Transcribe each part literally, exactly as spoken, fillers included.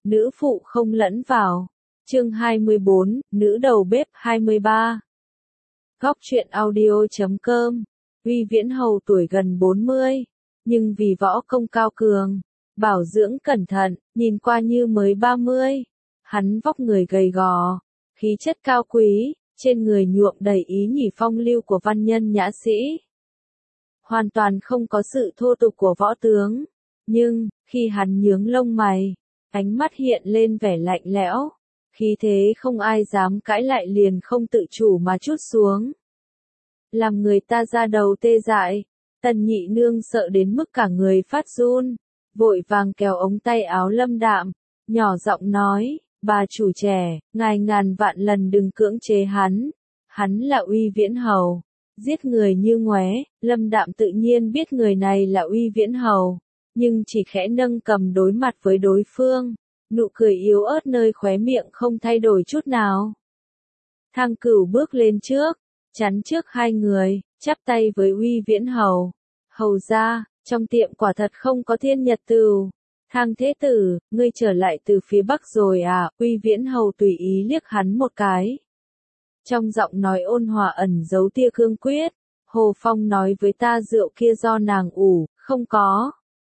nữ phụ không lẫn vào. Chương hai mươi bốn, nữ đầu bếp hai mươi ba. Góc truyện audio chấm com. Uy Viễn Hầu tuổi gần bốn mươi, nhưng vì võ công cao cường, bảo dưỡng cẩn thận, nhìn qua như mới ba mươi. Hắn vóc người gầy gò, khí chất cao quý, trên người nhuộm đầy ý nhỉ phong lưu của văn nhân nhã sĩ. Hoàn toàn không có sự thô tục của võ tướng, nhưng khi hắn nhướng lông mày, ánh mắt hiện lên vẻ lạnh lẽo, khí thế không ai dám cãi lại liền không tự chủ mà trút xuống. Làm người ta ra đầu tê dại, Tần Nhị Nương sợ đến mức cả người phát run, vội vàng kéo ống tay áo Lâm Đạm, nhỏ giọng nói, bà chủ trẻ, ngài ngàn vạn lần đừng cưỡng chế hắn, hắn là Uy Viễn Hầu, giết người như ngoé. Lâm Đạm tự nhiên biết người này là Uy Viễn Hầu, nhưng chỉ khẽ nâng cầm đối mặt với đối phương, nụ cười yếu ớt nơi khóe miệng không thay đổi chút nào. Thang Cửu bước lên trước, chắn trước hai người, chắp tay với Uy Viễn Hầu. Hầu gia, trong tiệm quả thật không có thiên nhật tửu. Thang thế tử, ngươi trở lại từ phía bắc rồi à? Uy Viễn Hầu tùy ý liếc hắn một cái. Trong giọng nói ôn hòa ẩn giấu tia cương quyết. Hồ Phong nói với ta rượu kia do nàng ủ, không có.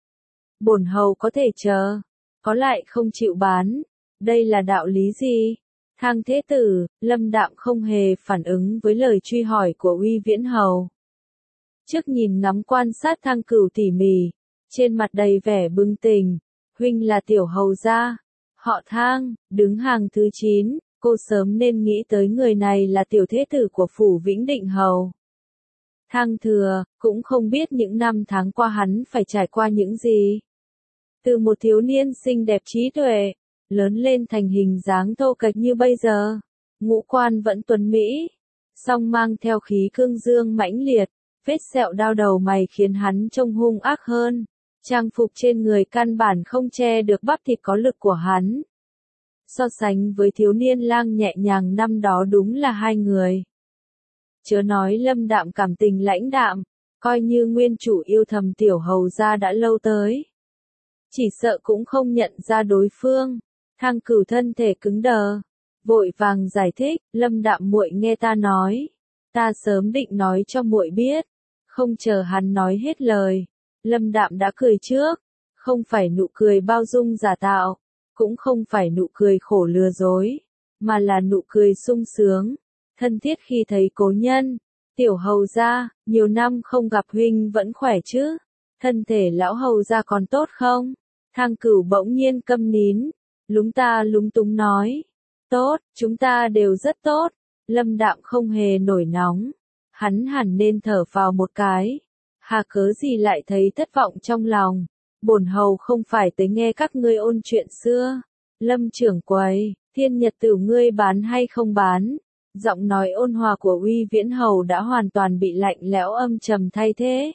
Bổn hầu có thể chờ, có lại không chịu bán. Đây là đạo lý gì? Thang thế tử, Lâm Đạm không hề phản ứng với lời truy hỏi của Uy Viễn Hầu. Trước nhìn ngắm quan sát Thang Cửu tỉ mỉ, trên mặt đầy vẻ bừng tỉnh. Huynh là tiểu hầu gia, họ Thang, đứng hàng thứ chín, cô sớm nên nghĩ tới người này là tiểu thế tử của phủ Vĩnh Định Hầu. Thang Thừa, cũng không biết những năm tháng qua hắn phải trải qua những gì. Từ một thiếu niên xinh đẹp trí tuệ, lớn lên thành hình dáng thô kệch như bây giờ, ngũ quan vẫn tuấn mỹ, song mang theo khí cương dương mãnh liệt, vết sẹo đao đầu mày khiến hắn trông hung ác hơn. Trang phục trên người căn bản không che được bắp thịt có lực của hắn. So sánh với thiếu niên lang nhẹ nhàng năm đó đúng là hai người. Chớ nói Lâm Đạm cảm tình lãnh đạm, coi như nguyên chủ yêu thầm tiểu hầu gia đã lâu tới. Chỉ sợ cũng không nhận ra đối phương. Thang Cửu thân thể cứng đờ, vội vàng giải thích, Lâm Đạm muội nghe ta nói, ta sớm định nói cho muội biết. Không chờ hắn nói hết lời, Lâm Đạm đã cười trước, không phải nụ cười bao dung giả tạo, cũng không phải nụ cười khổ lừa dối, mà là nụ cười sung sướng, thân thiết khi thấy cố nhân. Tiểu hầu gia, nhiều năm không gặp huynh vẫn khỏe chứ? Thân thể lão hầu gia còn tốt không? Thang Cửu bỗng nhiên câm nín, lúng ta lúng túng nói, tốt, chúng ta đều rất tốt. Lâm Đạm không hề nổi nóng, hắn hẳn nên thở vào một cái. Hà cớ gì lại thấy thất vọng trong lòng, bổn hầu không phải tới nghe các ngươi ôn chuyện xưa. Lâm trưởng quầy, thiên nhật tửu ngươi bán hay không bán? Giọng nói ôn hòa của Uy Viễn Hầu đã hoàn toàn bị lạnh lẽo âm trầm thay thế.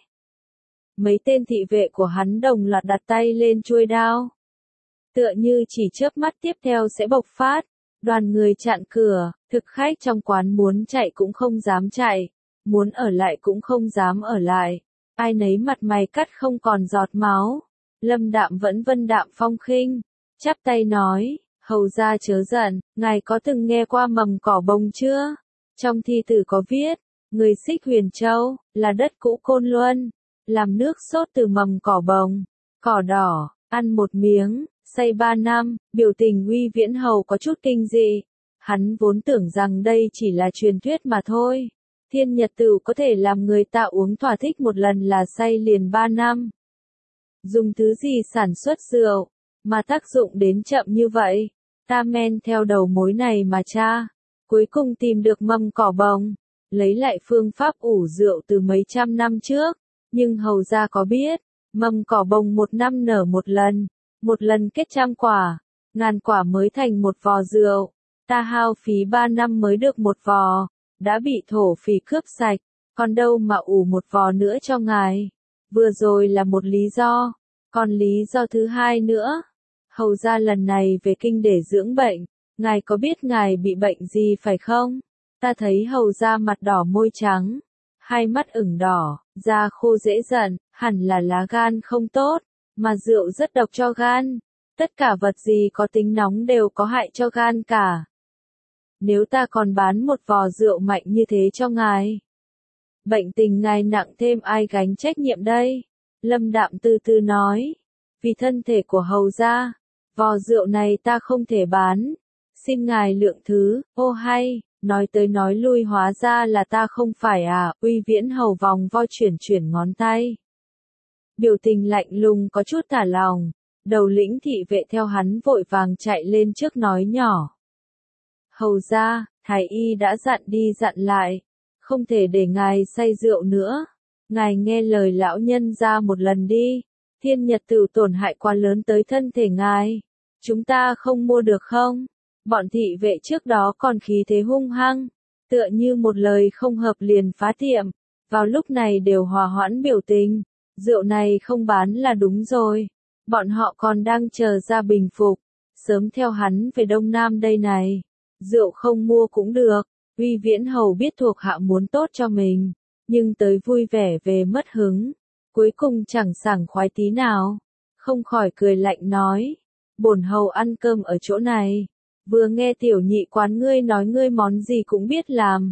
Mấy tên thị vệ của hắn đồng loạt đặt tay lên chuôi đao. Tựa như chỉ chớp mắt tiếp theo sẽ bộc phát, đoàn người chặn cửa, thực khách trong quán muốn chạy cũng không dám chạy, muốn ở lại cũng không dám ở lại. Ai nấy mặt mày cắt không còn giọt máu. Lâm Đạm vẫn vân đạm phong khinh, chắp tay nói, hầu gia chớ giận, ngài có từng nghe qua mầm cỏ bông chưa? Trong thi tử có viết, người Xích Huyền Châu, là đất cũ Côn Luân, làm nước sốt từ mầm cỏ bông, cỏ đỏ, ăn một miếng, say ba năm. Biểu tình Uy Viễn Hầu có chút kinh dị, hắn vốn tưởng rằng đây chỉ là truyền thuyết mà thôi. Thiên nhật tửu có thể làm người ta uống thỏa thích một lần là say liền ba năm. Dùng thứ gì sản xuất rượu, mà tác dụng đến chậm như vậy? Ta men theo đầu mối này mà tra, cuối cùng tìm được mầm cỏ bông, lấy lại phương pháp ủ rượu từ mấy trăm năm trước. Nhưng hầu gia có biết, mầm cỏ bông một năm nở một lần, một lần kết trăm quả, ngàn quả mới thành một vò rượu. Ta hao phí ba năm mới được một vò, đã bị thổ phỉ cướp sạch, còn đâu mà ủ một vò nữa cho ngài. Vừa rồi là một lý do, còn lý do thứ hai nữa. Hầu gia lần này về kinh để dưỡng bệnh, ngài có biết ngài bị bệnh gì phải không? Ta thấy hầu gia mặt đỏ môi trắng, hai mắt ửng đỏ, da khô dễ giận, hẳn là lá gan không tốt, mà rượu rất độc cho gan. Tất cả vật gì có tính nóng đều có hại cho gan cả. Nếu ta còn bán một vò rượu mạnh như thế cho ngài, bệnh tình ngài nặng thêm ai gánh trách nhiệm đây? Lâm Đạm từ từ nói, vì thân thể của hầu gia, vò rượu này ta không thể bán, xin ngài lượng thứ. Ô hay, nói tới nói lui hóa ra là ta không phải à? Uy Viễn Hầu vòng vo chuyển chuyển ngón tay, biểu tình lạnh lùng có chút thả lòng. Đầu lĩnh thị vệ theo hắn vội vàng chạy lên trước nói nhỏ, hầu gia, thái y đã dặn đi dặn lại, không thể để ngài say rượu nữa. Ngài nghe lời lão nhân ra một lần đi, thiên nhật tử tổn hại quá lớn tới thân thể ngài, chúng ta không mua được không? Bọn thị vệ trước đó còn khí thế hung hăng, tựa như một lời không hợp liền phá tiệm, vào lúc này đều hòa hoãn biểu tình, rượu này không bán là đúng rồi, bọn họ còn đang chờ ra bình phục, sớm theo hắn về Đông Nam đây này, rượu không mua cũng được. Uy Viễn Hầu biết thuộc hạ muốn tốt cho mình, nhưng tới vui vẻ về mất hứng, cuối cùng chẳng sảng khoái tí nào, không khỏi cười lạnh nói, bổn hầu ăn cơm ở chỗ này, vừa nghe tiểu nhị quán ngươi nói ngươi món gì cũng biết làm.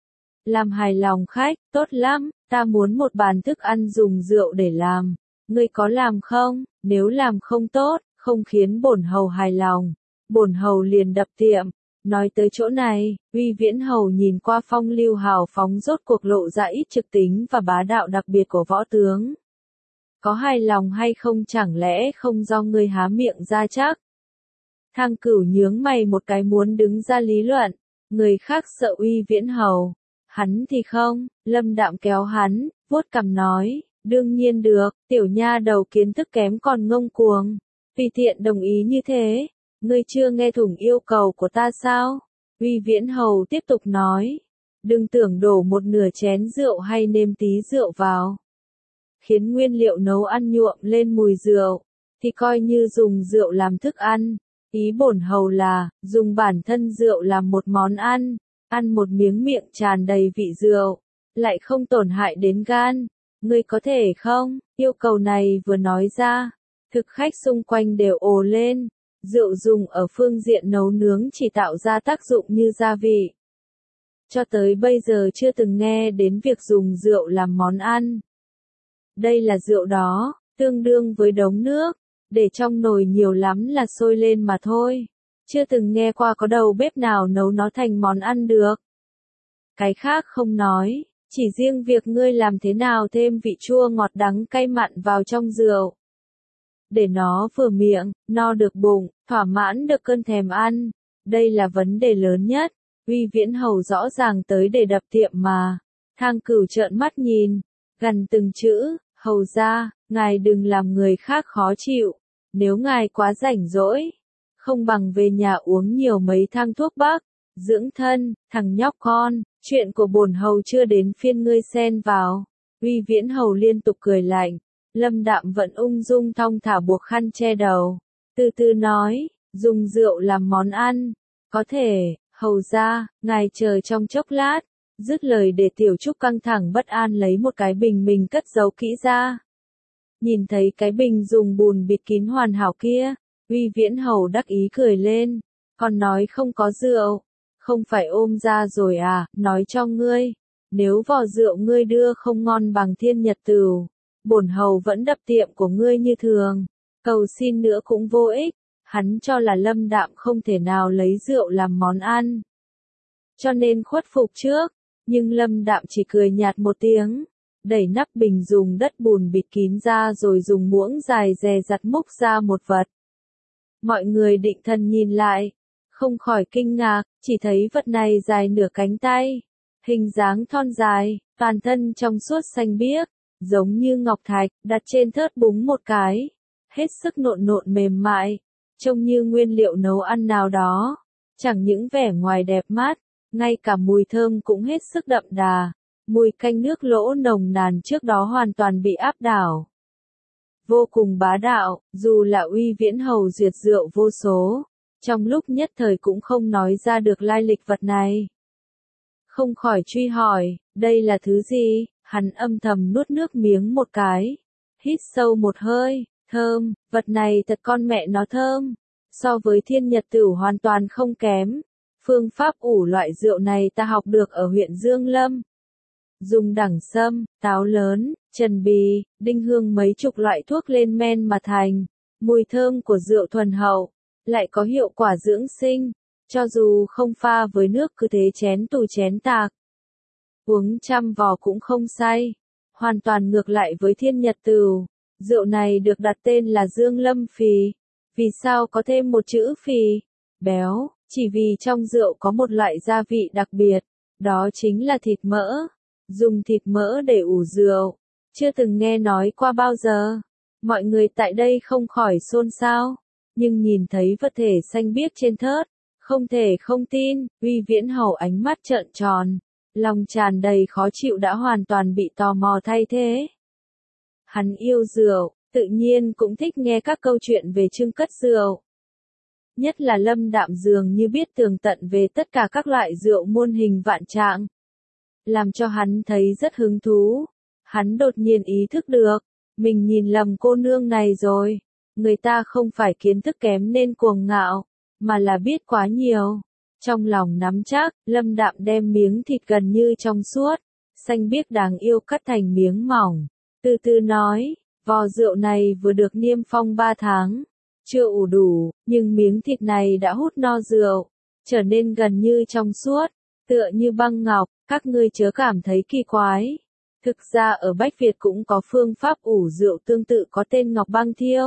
Làm hài lòng khách, tốt lắm, ta muốn một bàn thức ăn dùng rượu để làm, ngươi có làm không? Nếu làm không tốt, không khiến bổn hầu hài lòng, bổn hầu liền đập tiệm. Nói tới chỗ này, Uy Viễn Hầu nhìn qua phong lưu hào phóng rốt cuộc lộ ra ít trực tính và bá đạo đặc biệt của võ tướng. Có hài lòng hay không chẳng lẽ không do ngươi há miệng ra chắc? Thang Cửu nhướng mày một cái muốn đứng ra lý luận, người khác sợ Uy Viễn Hầu, hắn thì không. Lâm Đạm kéo hắn, vuốt cằm nói, đương nhiên được, tiểu nha đầu kiến thức kém còn ngông cuồng, tùy tiện đồng ý như thế. Ngươi chưa nghe thủng yêu cầu của ta sao? Uy Viễn Hầu tiếp tục nói, đừng tưởng đổ một nửa chén rượu hay nêm tí rượu vào, khiến nguyên liệu nấu ăn nhuộm lên mùi rượu, thì coi như dùng rượu làm thức ăn. Ý bổn hầu là, dùng bản thân rượu làm một món ăn, ăn một miếng miệng tràn đầy vị rượu, lại không tổn hại đến gan. Ngươi có thể không? Yêu cầu này vừa nói ra, thực khách xung quanh đều ồ lên. Rượu dùng ở phương diện nấu nướng chỉ tạo ra tác dụng như gia vị. Cho tới bây giờ chưa từng nghe đến việc dùng rượu làm món ăn. Đây là rượu đó, tương đương với đống nước, để trong nồi nhiều lắm là sôi lên mà thôi. Chưa từng nghe qua có đầu bếp nào nấu nó thành món ăn được. Cái khác không nói, chỉ riêng việc ngươi làm thế nào thêm vị chua ngọt đắng cay mặn vào trong rượu, để nó vừa miệng, no được bụng, thỏa mãn được cơn thèm ăn. Đây là vấn đề lớn nhất. Uy Viễn Hầu rõ ràng tới để đập tiệm mà. Thang Cửu trợn mắt nhìn, gằn từng chữ, hầu gia, ngài đừng làm người khác khó chịu. Nếu ngài quá rảnh rỗi, không bằng về nhà uống nhiều mấy thang thuốc bắc, dưỡng thân. Thằng nhóc con, chuyện của bổn hầu chưa đến phiên ngươi xen vào. Uy Viễn Hầu liên tục cười lạnh. Lâm Đạm vẫn ung dung thong thả buộc khăn che đầu, từ từ nói, dùng rượu làm món ăn, có thể. Hầu gia, ngài chờ trong chốc lát. Dứt lời để Tiểu Trúc căng thẳng bất an lấy một cái bình mình cất giấu kỹ ra. Nhìn thấy cái bình dùng bùn bịt kín hoàn hảo kia, Uy Viễn Hầu đắc ý cười lên, còn nói không có rượu, không phải ôm ra rồi à? Nói cho ngươi, nếu vò rượu ngươi đưa không ngon bằng thiên nhật tửu, bổn hầu vẫn đập tiệm của ngươi như thường, cầu xin nữa cũng vô ích. Hắn cho là Lâm Đạm không thể nào lấy rượu làm món ăn, cho nên khuất phục trước, nhưng Lâm Đạm chỉ cười nhạt một tiếng, đẩy nắp bình dùng đất bùn bịt kín ra rồi dùng muỗng dài dè dặt múc ra một vật. Mọi người định thần nhìn lại, không khỏi kinh ngạc, chỉ thấy vật này dài nửa cánh tay, hình dáng thon dài, toàn thân trong suốt xanh biếc, giống như ngọc thạch, đặt trên thớt búng một cái, hết sức nộn nộn mềm mại, trông như nguyên liệu nấu ăn nào đó, chẳng những vẻ ngoài đẹp mắt, ngay cả mùi thơm cũng hết sức đậm đà, mùi canh nước lỗ nồng nàn trước đó hoàn toàn bị áp đảo. Vô cùng bá đạo, dù là Uy Viễn Hầu duyệt rượu vô số, trong lúc nhất thời cũng không nói ra được lai lịch vật này. Không khỏi truy hỏi, đây là thứ gì? Hắn âm thầm nuốt nước miếng một cái, hít sâu một hơi, Thơm, vật này thật con mẹ nó thơm. So với thiên nhật tửu hoàn toàn không kém. Phương pháp ủ loại rượu này ta học được ở huyện Dương Lâm. Dùng đẳng sâm, táo lớn, trần bì, đinh hương mấy chục loại thuốc lên men mà thành. Mùi thơm của rượu thuần hậu, lại có hiệu quả dưỡng sinh. Cho dù không pha với nước cứ thế chén tù chén tạc. Uống trăm vò cũng không say. Hoàn toàn ngược lại với thiên nhật tửu. Rượu này được đặt tên là Dương Lâm phì. Vì sao có thêm một chữ phì? Béo, chỉ vì trong rượu có một loại gia vị đặc biệt. Đó chính là thịt mỡ. Dùng thịt mỡ để ủ rượu. Chưa từng nghe nói qua bao giờ. Mọi người tại đây không khỏi xôn xao. Nhưng nhìn thấy vật thể xanh biếc trên thớt. Không thể không tin, Uy Viễn Hầu ánh mắt trợn tròn. Lòng tràn đầy khó chịu đã hoàn toàn bị tò mò thay thế. Hắn yêu rượu, tự nhiên cũng thích nghe các câu chuyện về trưng cất rượu. Nhất là Lâm Đạm dường như biết tường tận về tất cả các loại rượu muôn hình vạn trạng. Làm cho hắn thấy rất hứng thú. Hắn đột nhiên ý thức được, mình nhìn lầm cô nương này rồi. Người ta không phải kiến thức kém nên cuồng ngạo, mà là biết quá nhiều. Trong lòng nắm chắc, Lâm Đạm đem miếng thịt gần như trong suốt, xanh biếc đáng yêu cắt thành miếng mỏng. Từ từ nói, vò rượu này vừa được niêm phong ba tháng. Chưa ủ đủ, nhưng miếng thịt này đã hút no rượu, trở nên gần như trong suốt, tựa như băng ngọc, các ngươi chớ cảm thấy kỳ quái. Thực ra ở Bách Việt cũng có phương pháp ủ rượu tương tự có tên ngọc băng thiêu.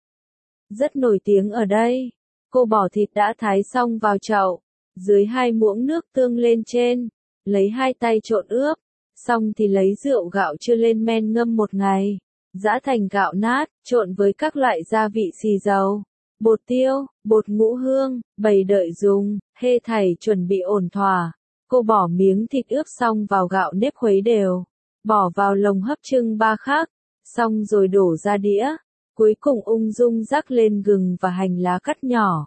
Rất nổi tiếng ở đây. Cô bỏ thịt đã thái xong vào chậu, dưới hai muỗng nước tương lên trên, lấy hai tay trộn ướp, xong thì lấy rượu gạo chưa lên men ngâm một ngày, giã thành gạo nát, trộn với các loại gia vị xì dầu, bột tiêu, bột ngũ hương, bày đợi dùng, hê thảy chuẩn bị ổn thỏa. Cô bỏ miếng thịt ướp xong vào gạo nếp khuấy đều, bỏ vào lồng hấp trưng ba khắc, xong rồi đổ ra đĩa, cuối cùng ung dung rắc lên gừng và hành lá cắt nhỏ.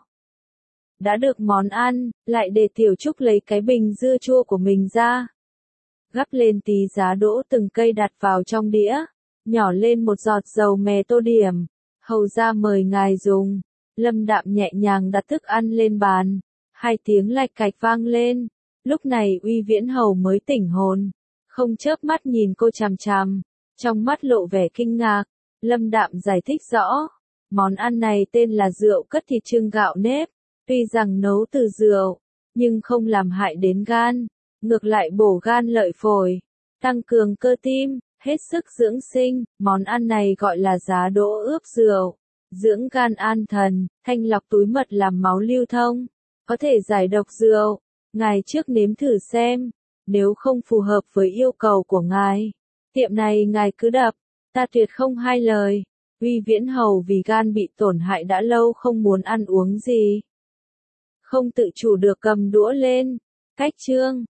Đã được món ăn, lại để Tiểu Trúc lấy cái bình dưa chua của mình ra. Gắp lên tí giá đỗ từng cây đặt vào trong đĩa, nhỏ lên một giọt dầu mè tô điểm, hầu ra mời ngài dùng. Lâm Đạm nhẹ nhàng đặt thức ăn lên bàn, hai tiếng lạch cạch vang lên. Lúc này Uy Viễn Hầu mới tỉnh hồn, không chớp mắt nhìn cô chằm chằm, trong mắt lộ vẻ kinh ngạc. Lâm Đạm giải thích rõ, món ăn này tên là rượu cất thịt trưng gạo nếp, tuy rằng nấu từ rượu, nhưng không làm hại đến gan, ngược lại bổ gan lợi phổi, tăng cường cơ tim, hết sức dưỡng sinh. Món ăn này gọi là giá đỗ ướp rượu, dưỡng gan an thần, thanh lọc túi mật làm máu lưu thông, có thể giải độc rượu. Ngài trước nếm thử xem, nếu không phù hợp với yêu cầu của ngài, tiệm này ngài cứ đập, ta tuyệt không hai lời. Uy Viễn Hầu vì gan bị tổn hại đã lâu không muốn ăn uống gì, không tự chủ được cầm đũa lên. Cách chương